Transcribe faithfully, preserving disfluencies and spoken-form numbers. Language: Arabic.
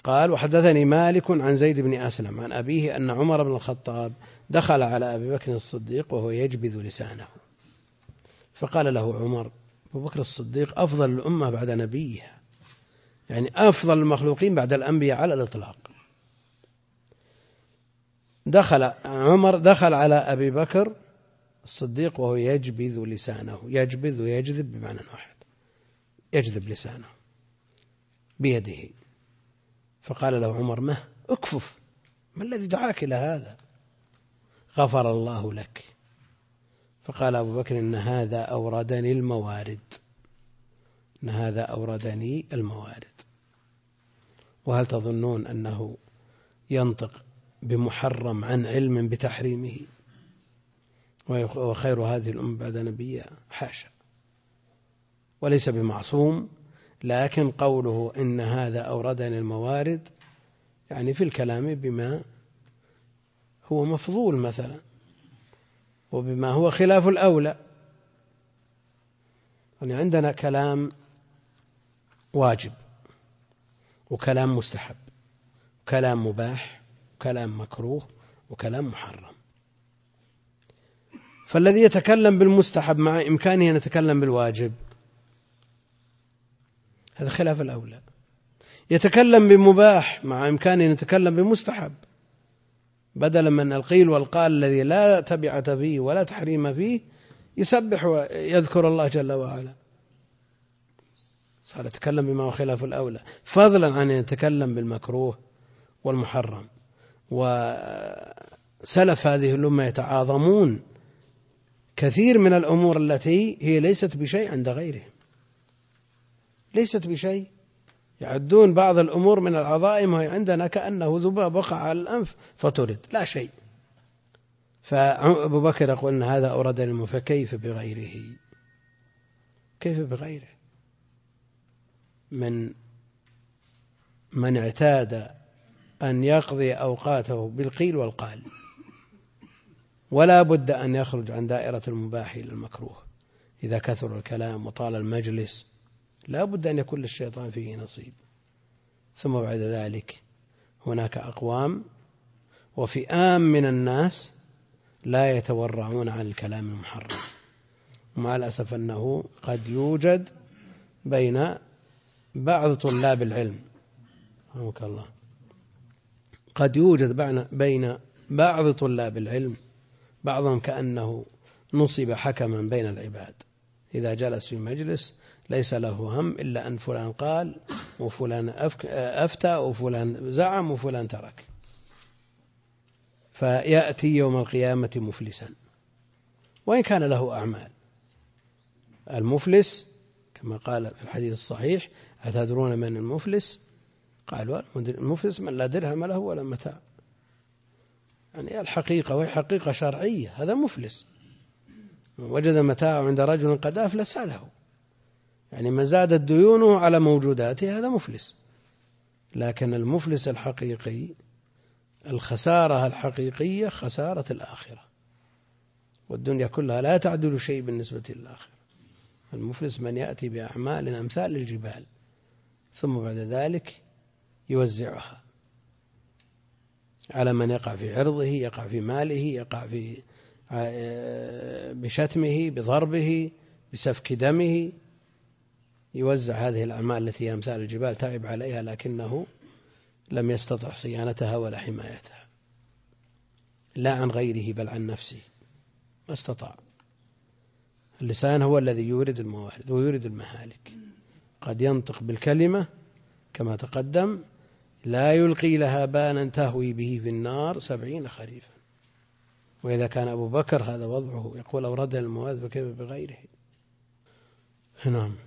قال وحدثني مالك عن زيد بن أسلم عن أبيه أن عمر بن الخطاب دخل على أبي بكر الصديق وهو يجبذ لسانه، فقال له عمر: أبو بكر الصديق أفضل الأمة بعد نبيها، يعني أفضل المخلوقين بعد الأنبياء على الإطلاق. دخل عمر دخل على أبي بكر الصديق وهو يجبذ لسانه، يجبذ ويجذب بمعنى واحد، يجذب لسانه بيده. فقال له عمر: ما أكفف، ما الذي دعاك إلى هذا؟ غفر الله لك. فقال أبو بكر: إن هذا أوردني الموارد، إن هذا أوردني الموارد. وهل تظنون أنه ينطق بمحرم عن علم بتحريمه وخير هذه الأمة بعد نبيها؟ حاشا، وليس بمعصوم، لكن قوله إن هذا أوردني الموارد يعني في الكلام بما هو مفضول مثلا وبما هو خلاف الأولى. يعني عندنا كلام واجب وكلام مستحب وكلام مباح وكلام مكروه وكلام محرم. فالذي يتكلم بالمستحب مع إمكانه أن يتكلم بالواجب هذا خلاف الأولى، يتكلم بمباح مع إمكانه أن يتكلم بمستحب، بدلا من القيل والقال الذي لا تبعة فيه ولا تحريم فيه يسبح ويذكر الله جل وعلا، صار يتكلم بما هو خلاف الأولى، فضلا عن أن يتكلم بالمكروه والمحرم. وسلف هذه الأمة يتعاظمون كثير من الأمور التي هي ليست بشيء عند غيرهم، ليست بشيء، يعدون بعض الأمور من العظائم وهي عندنا كأنه ذباب وقع على الأنف فترد، لا شيء. فأبو بكر يقول أن هذا أورد الماء، فكيف بغيره؟ كيف بغيره من من اعتاد أن يقضي أوقاته بالقيل والقال، ولا بد أن يخرج عن دائرة المباح إلى المكروه. إذا كثر الكلام وطال المجلس لا بد أن يكون للشيطان فيه نصيب. ثم بعد ذلك هناك أقوام وفئام من الناس لا يتورعون عن الكلام المحرم، ومع الأسف أنه قد يوجد بين بعض طلاب العلم رحمك الله قد يوجد بين بعض طلاب العلم بعضهم كأنه نصب حكما بين العباد، إذا جلس في مجلس ليس له هم إلا أن فلان قال وفلان أفتى وفلان زعم وفلان ترك، فيأتي يوم القيامة مفلسا وإن كان له أعمال. المفلس كما قال في الحديث الصحيح: أتدرون من المفلس؟ قالوا: المفلس من لا درهم له ولا متاع. يعني الحقيقة وهي حقيقة شرعية، هذا مفلس. وجد متاع عند رجل قد أفلس له، يعني من زادت ديونه على موجوداته هذا مفلس. لكن المفلس الحقيقي الخسارة الحقيقية خسارة الآخرة، والدنيا كلها لا تعدل شيء بالنسبة للآخرة. المفلس من يأتي بأعمال أمثال الجبال ثم بعد ذلك يوزعها على من يقع في عرضه، يقع في ماله، يقع في بشتمه، بضربه، بسفك دمه، يوزع هذه الأعمال التي هي أمثال الجبال، تعب عليها لكنه لم يستطع صيانتها ولا حمايتها، لا عن غيره بل عن نفسه، ما استطاع. اللسان هو الذي يورد الموارد ويورد المهالك، قد ينطق بالكلمة كما تقدم لا يلقي لها بالا تهوي به في النار سبعين خريفا. وإذا كان أبو بكر هذا وضعه يقول أورد الموارد فكيف بغيره؟ نعم.